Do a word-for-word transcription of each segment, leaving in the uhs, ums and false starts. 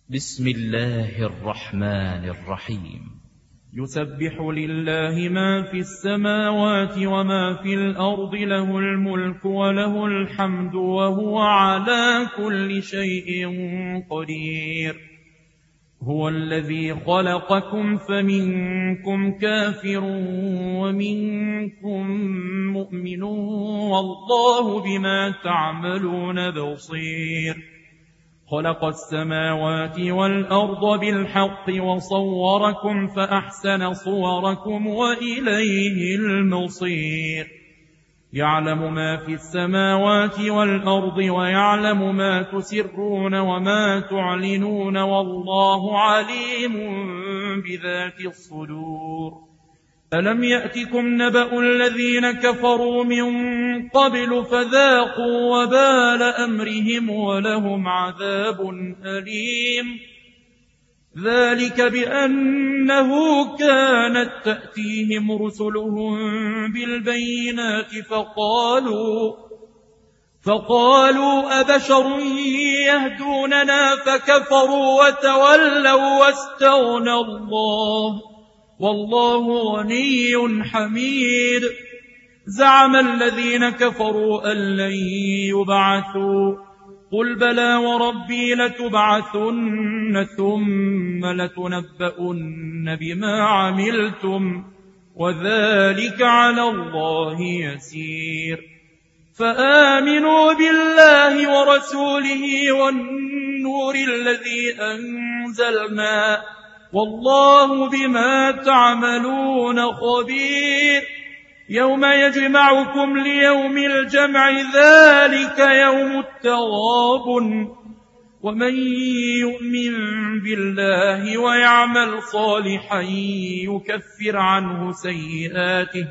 بسم الله الرحمن الرحيم. يسبح لله ما في السماوات وما في الأرض، له الملك وله الحمد وهو على كل شيء قدير. هو الذي خلقكم فمنكم كافر ومنكم مؤمن والله بما تعملون بصير. خلق السماوات والأرض بالحق وصوركم فأحسن صوركم وإليه المصير. يعلم ما في السماوات والأرض ويعلم ما تسرون وما تعلنون والله عليم بذات الصدور. ألم يأتكم نبأ الذين كفروا من قبل فذاقوا وبال أمرهم ولهم عذاب أليم. ذلك بأنه كانت تأتيهم رسلهم بالبينات فقالوا فقالوا أبشر يهدوننا فكفروا وتولوا واستغنى الله والله غني حميد. زعم الذين كفروا أن لن يبعثوا قل بلى وربي لتبعثن ثم لتنبؤن بما عملتم وذلك على الله يسير. فآمنوا بالله ورسوله والنور الذي أنزلنا والله بما تعملون خبير. يوم يجمعكم ليوم الجمع ذلك يوم التغابن. ومن يؤمن بالله ويعمل صالحا يكفر عنه سيئاته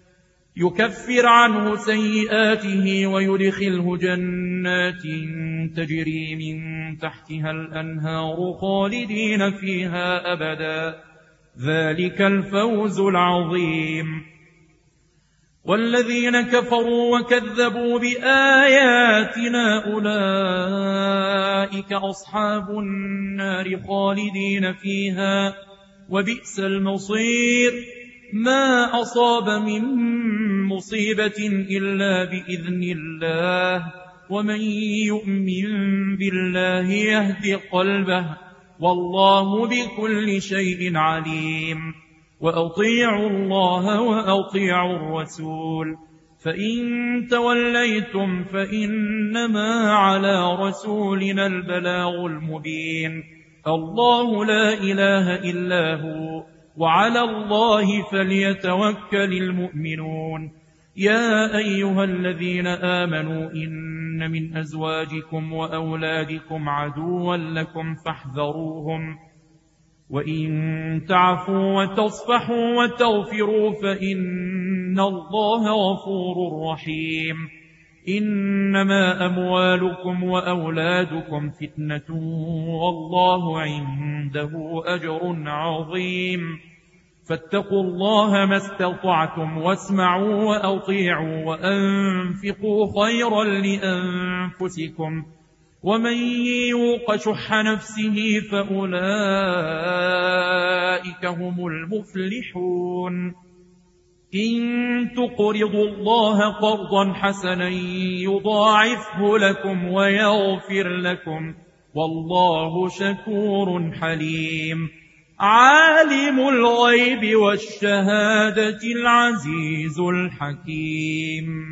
يكفر عنه سيئاته ويدخله جنات تجري من تحتها الأنهار خالدين فيها أبدا ذلك الفوز العظيم. والذين كفروا وكذبوا بآياتنا أولئك أصحاب النار خالدين فيها وبئس المصير. ما أصاب من مصيبة إلا بإذن الله ومن يؤمن بالله يهد قلبه والله بكل شيء عليم. وأطيعوا الله وأطيعوا الرسول فإن توليتم فإنما على رسولنا البلاغ المبين. الله لا إله إلا هو وعلى الله فليتوكل المؤمنون. يا أيها الذين آمنوا إن من أزواجكم وأولادكم عدوا لكم فاحذروهم وإن تعفوا وتصفحوا وتغفروا فإن الله غفور رحيم. إنما أموالكم وأولادكم فتنة والله عنده أجر عظيم. فاتقوا الله ما استطعتم واسمعوا وأطيعوا وأنفقوا خيرا لأنفسكم ومن يوق شح نفسه فأولئك هم المفلحون. إن تقرضوا الله قرضا حسنا يضاعفه لكم ويغفر لكم والله شكور حليم. عالم الغيب والشهادة العزيز الحكيم.